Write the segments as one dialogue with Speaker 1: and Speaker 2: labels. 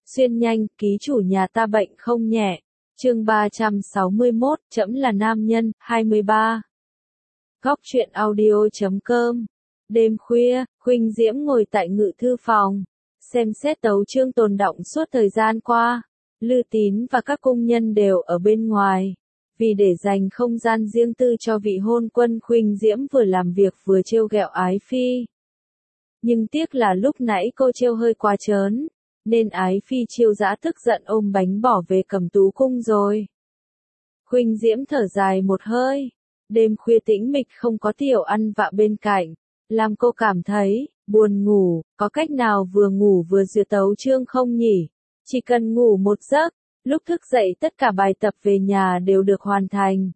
Speaker 1: Xuyên nhanh, ký chủ nhà ta bệnh không nhẹ. Chương 361, trẫm là nam nhân, 23. Góc truyện audio.com. Đêm khuya, Khuynh Diễm ngồi tại ngự thư phòng, xem xét tấu chương tồn đọng suốt thời gian qua. Lư Tín và các cung nhân đều ở bên ngoài, vì để dành không gian riêng tư cho vị hôn quân, Khuynh Diễm vừa làm việc vừa trêu ghẹo Ái Phi. Nhưng tiếc là lúc nãy cô trêu hơi quá trớn, nên Ái Phi Chiêu Dã tức giận ôm bánh bỏ về Cẩm Tú cung rồi. Khuynh Diễm thở dài một hơi, đêm khuya tĩnh mịch không có Tiểu Ăn Vạ bên cạnh, làm cô cảm thấy buồn ngủ. Có cách nào vừa ngủ vừa duyệt tấu chương không nhỉ? Chỉ cần ngủ một giấc, lúc thức dậy tất cả bài tập về nhà đều được hoàn thành.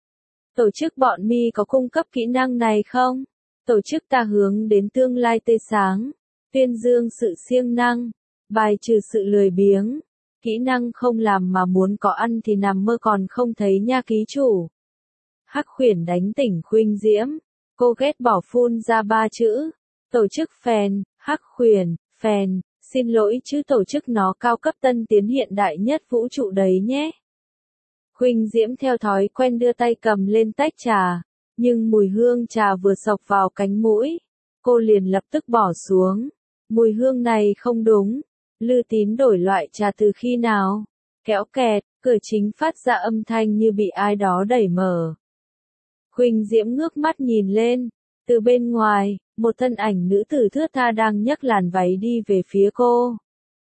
Speaker 1: Tổ chức bọn mi có cung cấp kỹ năng này không? Tổ chức ta hướng đến tương lai tươi sáng, tuyên dương sự siêng năng, bài trừ sự lười biếng. Kỹ năng không làm mà muốn có ăn thì nằm mơ còn không thấy nha ký chủ. Hắc Khuyển đánh tỉnh Khuynh Diễm, cô ghét bỏ phun ra 3 chữ. Tổ chức phèn, Hắc Khuyển, phèn, xin lỗi chứ tổ chức nó cao cấp tân tiến hiện đại nhất vũ trụ đấy nhé. Khuynh Diễm theo thói quen đưa tay cầm lên tách trà, nhưng mùi hương trà vừa xộc vào cánh mũi, cô liền lập tức bỏ xuống. Mùi hương này không đúng. Lư Tín đổi loại trà từ khi nào? Kéo kẹt, cửa chính phát ra âm thanh như bị ai đó đẩy mở. Khuynh Diễm ngước mắt nhìn lên, từ bên ngoài, một thân ảnh nữ tử thướt tha đang nhấc làn váy đi về phía cô.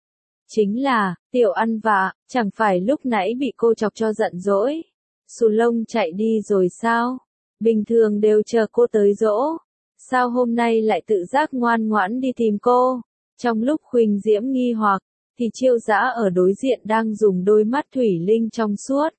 Speaker 1: Chính là Tiểu Ăn Vạ, chẳng phải lúc nãy bị cô chọc cho giận dỗi, xù lông chạy đi rồi sao? Bình thường đều chờ cô tới dỗ, sao hôm nay lại tự giác ngoan ngoãn đi tìm cô? Trong lúc Khuynh Diễm nghi hoặc, thì Chiêu Dã ở đối diện đang dùng đôi mắt thủy linh trong suốt,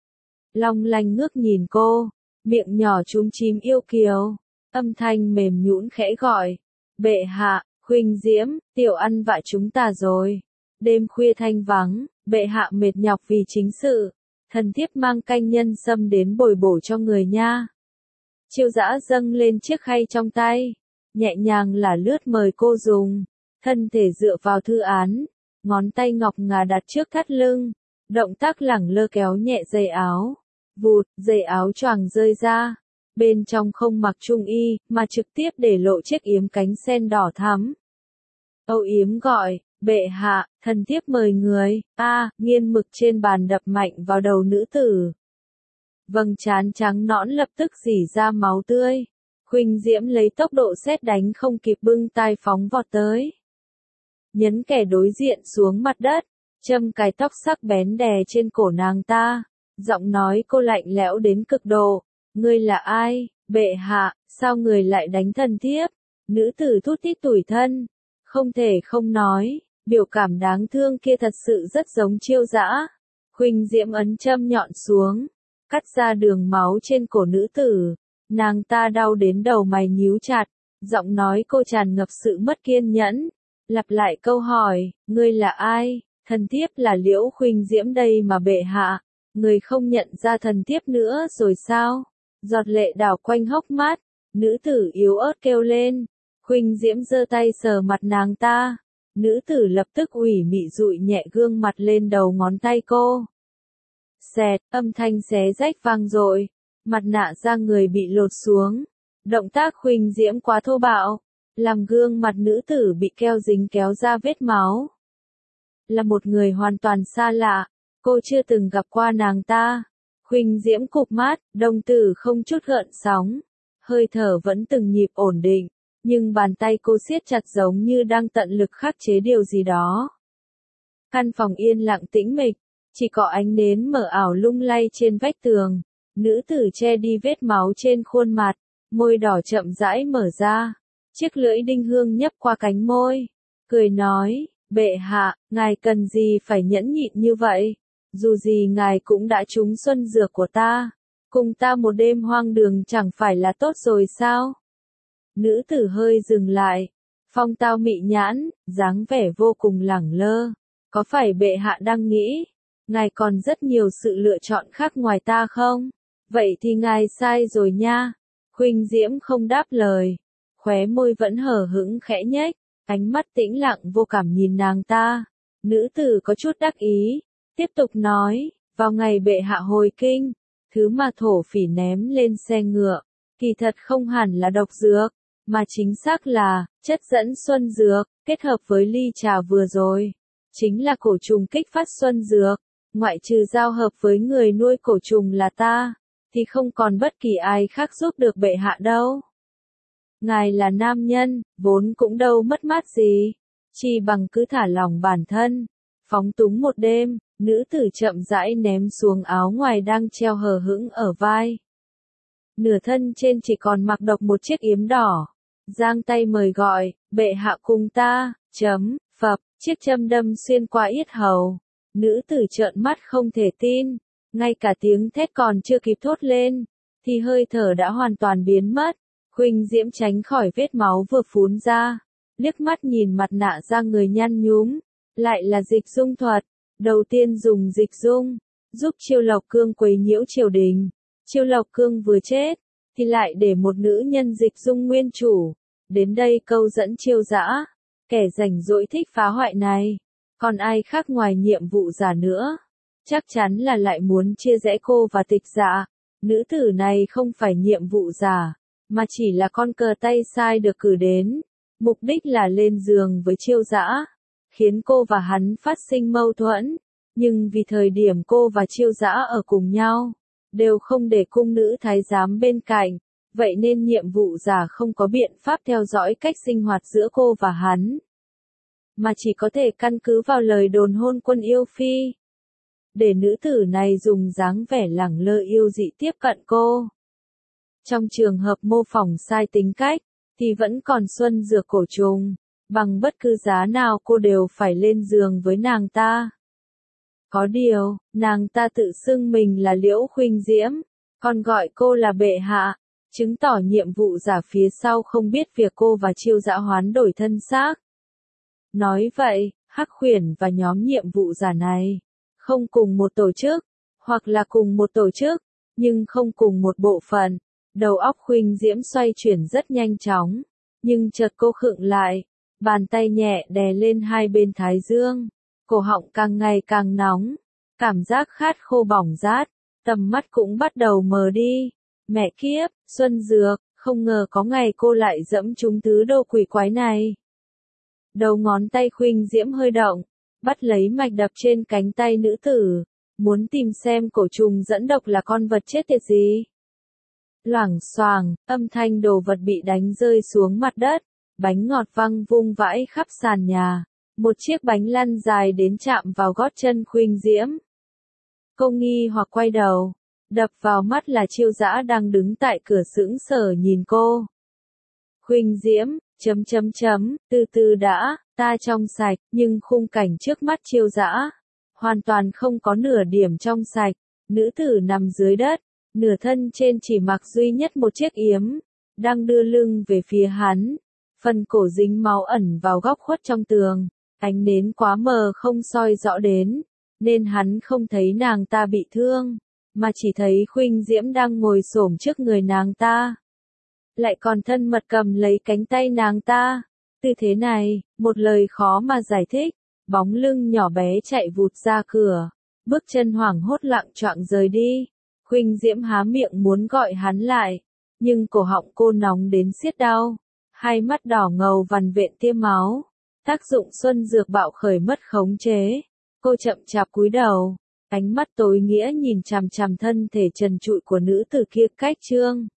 Speaker 1: long lanh ngước nhìn cô, miệng nhỏ chúm chím yêu kiều, âm thanh mềm nhũn khẽ gọi, bệ hạ. Khuynh Diễm, Tiểu Ăn Vạ chúng ta rồi. Đêm khuya thanh vắng, bệ hạ mệt nhọc vì chính sự, thần thiếp mang canh nhân sâm đến bồi bổ cho người nha. Chiêu Dã dâng lên chiếc khay trong tay, nhẹ nhàng là lướt mời cô dùng. Thân thể dựa vào thư án, ngón tay ngọc ngà đặt trước thắt lưng, động tác lẳng lơ kéo nhẹ dây áo. Vụt, dây áo choàng rơi ra, bên trong không mặc trung y, mà trực tiếp để lộ chiếc yếm cánh sen đỏ thắm. Âu yếm gọi, bệ hạ, thần thiếp mời người. Nghiên mực trên bàn đập mạnh vào đầu nữ tử. Vầng trán trắng nõn lập tức rỉ ra máu tươi. Khuynh Diễm lấy tốc độ sét đánh không kịp bưng tai phóng vọt tới, nhấn kẻ đối diện xuống mặt đất, châm cài tóc sắc bén đè trên cổ nàng ta, giọng nói cô lạnh lẽo đến cực độ. Ngươi là ai, bệ hạ, sao người lại đánh thần thiếp? Nữ tử thút thít tủi thân, không thể không nói, biểu cảm đáng thương kia thật sự rất giống Chiêu Dã. Khuynh Diễm ấn châm nhọn xuống, cắt ra đường máu trên cổ nữ tử, nàng ta đau đến đầu mày nhíu chặt, giọng nói cô tràn ngập sự mất kiên nhẫn. Lặp lại câu hỏi, ngươi là ai? Thần thiếp là Liễu Khuynh Diễm đây mà bệ hạ. Người không nhận ra thần thiếp nữa rồi sao? Giọt lệ đảo quanh hốc mắt, nữ tử yếu ớt kêu lên. Khuynh Diễm giơ tay sờ mặt nàng ta, nữ tử lập tức ủy mị dụi nhẹ gương mặt lên đầu ngón tay cô. Xẹt, âm thanh xé rách vang dội, mặt nạ da người bị lột xuống. Động tác Khuynh Diễm quá thô bạo, làm gương mặt nữ tử bị keo dính kéo ra vết máu. Là một người hoàn toàn xa lạ, cô chưa từng gặp qua nàng ta. Khuynh Diễm cụp mắt, đồng tử không chút gợn sóng, hơi thở vẫn từng nhịp ổn định, nhưng bàn tay cô siết chặt giống như đang tận lực khắc chế điều gì đó. Căn phòng yên lặng tĩnh mịch, chỉ có ánh nến mờ ảo lung lay trên vách tường. Nữ tử che đi vết máu trên khuôn mặt, môi đỏ chậm rãi mở ra, chiếc lưỡi đinh hương nhấp qua cánh môi, cười nói, bệ hạ, ngài cần gì phải nhẫn nhịn như vậy? Dù gì ngài cũng đã trúng xuân dược của ta, cùng ta một đêm hoang đường chẳng phải là tốt rồi sao? Nữ tử hơi dừng lại, phong tao mị nhãn, dáng vẻ vô cùng lẳng lơ. Có phải bệ hạ đang nghĩ, ngài còn rất nhiều sự lựa chọn khác ngoài ta không? Vậy thì ngài sai rồi nha. Khuynh Diễm không đáp lời, khóe môi vẫn hờ hững khẽ nhếch, ánh mắt tĩnh lặng vô cảm nhìn nàng ta. Nữ tử có chút đắc ý, tiếp tục nói, vào ngày bệ hạ hồi kinh, thứ mà thổ phỉ ném lên xe ngựa, kỳ thật không hẳn là độc dược, mà chính xác là chất dẫn xuân dược, kết hợp với ly trà vừa rồi, chính là cổ trùng kích phát xuân dược, ngoại trừ giao hợp với người nuôi cổ trùng là ta, thì không còn bất kỳ ai khác giúp được bệ hạ đâu. Ngài là nam nhân, vốn cũng đâu mất mát gì, chỉ bằng cứ thả lòng bản thân, phóng túng một đêm. Nữ tử chậm rãi ném xuống áo ngoài đang treo hờ hững ở vai. Nửa thân trên chỉ còn mặc độc một chiếc yếm đỏ. Giang tay mời gọi, bệ hạ cùng ta, phập, chiếc châm đâm xuyên qua yết hầu. Nữ tử trợn mắt không thể tin, ngay cả tiếng thét còn chưa kịp thốt lên, thì hơi thở đã hoàn toàn biến mất. Khuynh Diễm tránh khỏi vết máu vừa phún ra, liếc mắt nhìn mặt nạ da người nhăn nhúm, lại là dịch dung thuật. Đầu tiên dùng dịch dung, giúp Chiêu Lộc Cương quấy nhiễu triều đình. Chiêu Lộc Cương vừa chết, thì lại để một nữ nhân dịch dung nguyên chủ. Đến đây câu dẫn Chiêu Dã, kẻ rảnh rỗi thích phá hoại này. Còn ai khác ngoài nhiệm vụ giả nữa? Chắc chắn là lại muốn chia rẽ cô và Tịch Dạ. Nữ tử này không phải nhiệm vụ giả, mà chỉ là con cờ tay sai được cử đến. Mục đích là lên giường với Chiêu Dã, khiến cô và hắn phát sinh mâu thuẫn, nhưng vì thời điểm cô và Chiêu Dã ở cùng nhau, đều không để cung nữ thái giám bên cạnh, vậy nên nhiệm vụ giả không có biện pháp theo dõi cách sinh hoạt giữa cô và hắn, mà chỉ có thể căn cứ vào lời đồn hôn quân yêu phi, để nữ tử này dùng dáng vẻ lẳng lơ yêu dị tiếp cận cô. Trong trường hợp mô phỏng sai tính cách, thì vẫn còn xuân dược cổ trùng. Bằng bất cứ giá nào cô đều phải lên giường với nàng ta. Có điều, nàng ta tự xưng mình là Liễu Khuynh Diễm, còn gọi cô là bệ hạ, chứng tỏ nhiệm vụ giả phía sau không biết việc cô và Chiêu Dã hoán đổi thân xác. Nói vậy, Hắc Khuyển và nhóm nhiệm vụ giả này, không cùng một tổ chức, hoặc là cùng một tổ chức, nhưng không cùng một bộ phận. Đầu óc Khuynh Diễm xoay chuyển rất nhanh chóng, nhưng chợt cô khựng lại. Bàn tay nhẹ đè lên hai bên thái dương, cổ họng càng ngày càng nóng, cảm giác khát khô bỏng rát, tầm mắt cũng bắt đầu mờ đi. Mẹ kiếp, xuân dược, không ngờ có ngày cô lại dẫm trúng thứ đồ quỷ quái này. Đầu ngón tay Khuynh Diễm hơi động, bắt lấy mạch đập trên cánh tay nữ tử, muốn tìm xem cổ trùng dẫn độc là con vật chết tiệt gì. Loảng xoảng, âm thanh đồ vật bị đánh rơi xuống mặt đất. Bánh ngọt văng vung vãi khắp sàn nhà, một chiếc bánh lăn dài đến chạm vào gót chân Khuynh Diễm. Cô nghi hoặc quay đầu, đập vào mắt là Chiêu Dã đang đứng tại cửa sững sờ nhìn cô. Khuynh Diễm, từ từ đã, ta trong sạch, nhưng khung cảnh trước mắt Chiêu Dã, hoàn toàn không có nửa điểm trong sạch. Nữ tử nằm dưới đất, nửa thân trên chỉ mặc duy nhất một chiếc yếm, đang đưa lưng về phía hắn. Phần cổ dính máu ẩn vào góc khuất trong tường, ánh nến quá mờ không soi rõ đến, nên hắn không thấy nàng ta bị thương, mà chỉ thấy Khuynh Diễm đang ngồi xổm trước người nàng ta. Lại còn thân mật cầm lấy cánh tay nàng ta. Tư thế này, một lời khó mà giải thích, bóng lưng nhỏ bé chạy vụt ra cửa, bước chân hoảng hốt lạng choạng rời đi. Khuynh Diễm há miệng muốn gọi hắn lại, nhưng cổ họng cô nóng đến xiết đau. Hai mắt đỏ ngầu vằn vện tia máu, tác dụng xuân dược bạo khởi mất khống chế. Cô chậm chạp cúi đầu, ánh mắt tối nghĩa nhìn chằm chằm thân thể trần trụi của nữ tử kia cách trương.